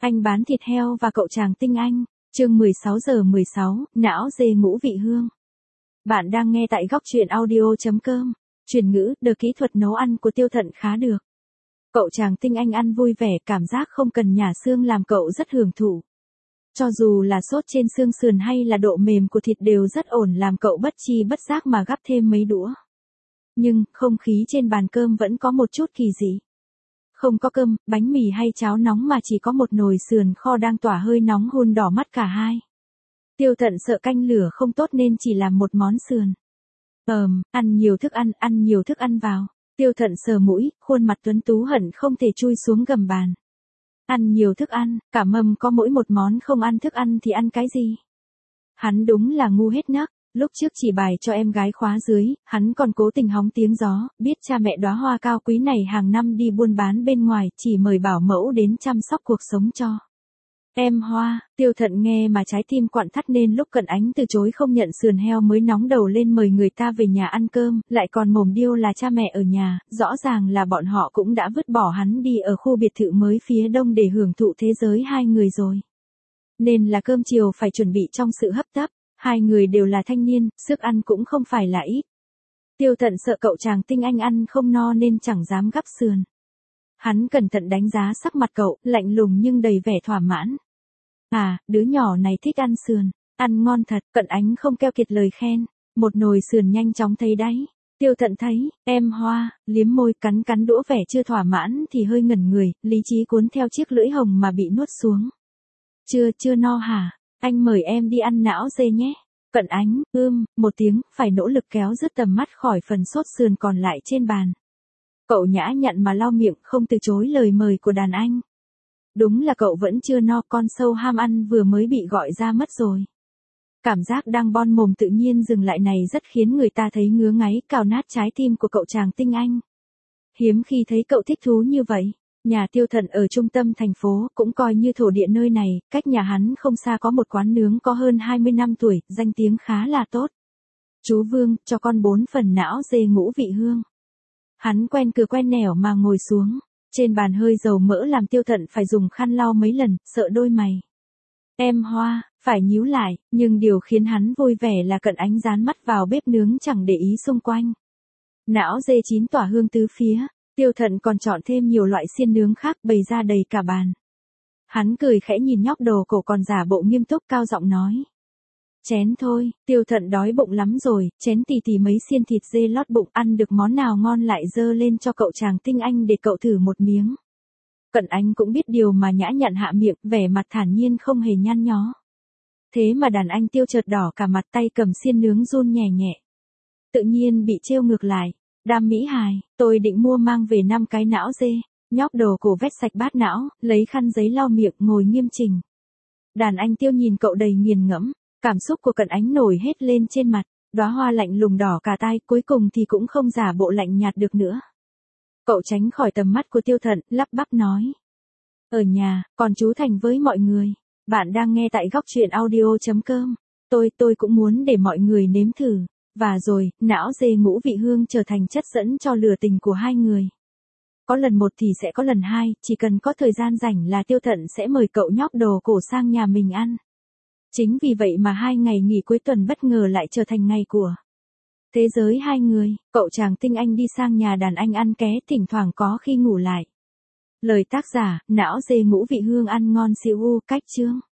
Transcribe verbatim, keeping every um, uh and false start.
Anh bán thịt heo và cậu chàng tinh anh. Chương mười sáu giờ mười sáu, não dê ngũ vị hương. Bạn đang nghe tại góc truyện audio chấm com. Chuyển ngữ, đờ kỹ thuật nấu ăn của Tiêu Thận khá được. Cậu chàng tinh anh ăn vui vẻ, cảm giác không cần nhả xương làm cậu rất hưởng thụ. Cho dù là sốt trên xương sườn hay là độ mềm của thịt đều rất ổn làm cậu bất chi bất giác mà gắp thêm mấy đũa. Nhưng, không khí trên bàn cơm vẫn có một chút kỳ dị. Không có cơm, bánh mì hay cháo nóng mà chỉ có một nồi sườn kho đang tỏa hơi nóng hun đỏ mắt cả hai. Tiêu Thận sợ canh lửa không tốt nên chỉ làm một món sườn. Ờm, ăn nhiều thức ăn, ăn nhiều thức ăn vào. Tiêu Thận sờ mũi, khuôn mặt tuấn tú hận không thể chui xuống gầm bàn. Ăn nhiều thức ăn, cả mâm có mỗi một món không ăn thức ăn thì ăn cái gì? Hắn đúng là ngu hết nấc. Lúc trước chỉ bài cho em gái khóa dưới, hắn còn cố tình hóng tiếng gió, biết cha mẹ đóa hoa cao quý này hàng năm đi buôn bán bên ngoài, chỉ mời bảo mẫu đến chăm sóc cuộc sống cho. Em Hoa, Tiêu Thận nghe mà trái tim quặn thắt nên lúc Cận Ánh từ chối không nhận sườn heo mới nóng đầu lên mời người ta về nhà ăn cơm, lại còn mồm điêu là cha mẹ ở nhà, rõ ràng là bọn họ cũng đã vứt bỏ hắn đi ở khu biệt thự mới phía đông để hưởng thụ thế giới hai người rồi. Nên là cơm chiều phải chuẩn bị trong sự hấp tấp. Hai người đều là thanh niên, sức ăn cũng không phải là ít. Tiêu Thận sợ cậu chàng tinh anh ăn không no nên chẳng dám gắp sườn. Hắn cẩn thận đánh giá sắc mặt cậu, lạnh lùng nhưng đầy vẻ thỏa mãn. À, đứa nhỏ này thích ăn sườn, ăn ngon thật. Cận Ánh không keo kiệt lời khen. Một nồi sườn nhanh chóng thấy đáy. Tiêu Thận thấy, em Hoa, liếm môi cắn cắn đũa vẻ chưa thỏa mãn thì hơi ngẩn người, lý trí cuốn theo chiếc lưỡi hồng mà bị nuốt xuống. Chưa, chưa no hả? Anh mời em đi ăn não dê nhé. Cận Ánh, ưm, một tiếng, phải nỗ lực kéo dứt tầm mắt khỏi phần sốt sườn còn lại trên bàn. Cậu nhã nhặn mà lau miệng, không từ chối lời mời của đàn anh. Đúng là cậu vẫn chưa no, con sâu ham ăn vừa mới bị gọi ra mất rồi. Cảm giác đang bon mồm tự nhiên dừng lại này rất khiến người ta thấy ngứa ngáy, cào nát trái tim của cậu chàng tinh anh. Hiếm khi thấy cậu thích thú như vậy. Nhà Tiêu Thận ở trung tâm thành phố, cũng coi như thổ địa nơi này, cách nhà hắn không xa có một quán nướng có hơn hai mươi năm tuổi, danh tiếng khá là tốt. Chú Vương, cho con bốn phần não dê ngũ vị hương. Hắn quen cửa quen nẻo mà ngồi xuống, trên bàn hơi dầu mỡ làm Tiêu Thận phải dùng khăn lau mấy lần, sợ đôi mày. Em Hoa, phải nhíu lại, nhưng điều khiến hắn vui vẻ là Cận Ánh dán mắt vào bếp nướng chẳng để ý xung quanh. Não dê chín tỏa hương tứ phía. Tiêu Thận còn chọn thêm nhiều loại xiên nướng khác bày ra đầy cả bàn. Hắn cười khẽ nhìn nhóc đồ cổ còn giả bộ nghiêm túc cao giọng nói. Chén thôi, Tiêu Thận đói bụng lắm rồi, chén tì tì mấy xiên thịt dê lót bụng ăn được món nào ngon lại dơ lên cho cậu chàng tinh anh để cậu thử một miếng. Cận Ánh cũng biết điều mà nhã nhặn hạ miệng, vẻ mặt thản nhiên không hề nhăn nhó. Thế mà đàn anh Tiêu chợt đỏ cả mặt tay cầm xiên nướng run nhẹ nhẹ. Tự nhiên bị trêu ngược lại. Đam mỹ hài, tôi định mua mang về năm cái não dê. Nhóc đồ cổ vét sạch bát não, lấy khăn giấy lau miệng ngồi nghiêm chỉnh. Đàn anh Tiêu nhìn cậu đầy nghiền ngẫm, cảm xúc của Cận Ánh nổi hết lên trên mặt, đóa hoa lạnh lùng đỏ cả tai, cuối cùng thì cũng không giả bộ lạnh nhạt được nữa. Cậu tránh khỏi tầm mắt của Tiêu Thận, lắp bắp nói. Ở nhà, còn chú Thành với mọi người. Bạn đang nghe tại góc truyện audio chấm com. Tôi, tôi cũng muốn để mọi người nếm thử. Và rồi, não dê ngũ vị hương trở thành chất dẫn cho lửa tình của hai người. Có lần một thì sẽ có lần hai, chỉ cần có thời gian rảnh là Tiêu Thận sẽ mời cậu nhóc đồ cổ sang nhà mình ăn. Chính vì vậy mà hai ngày nghỉ cuối tuần bất ngờ lại trở thành ngày của thế giới hai người. Cậu chàng tinh anh đi sang nhà đàn anh ăn ké, thỉnh thoảng có khi ngủ lại. Lời tác giả, não dê ngũ vị hương ăn ngon siêu u, cách chương.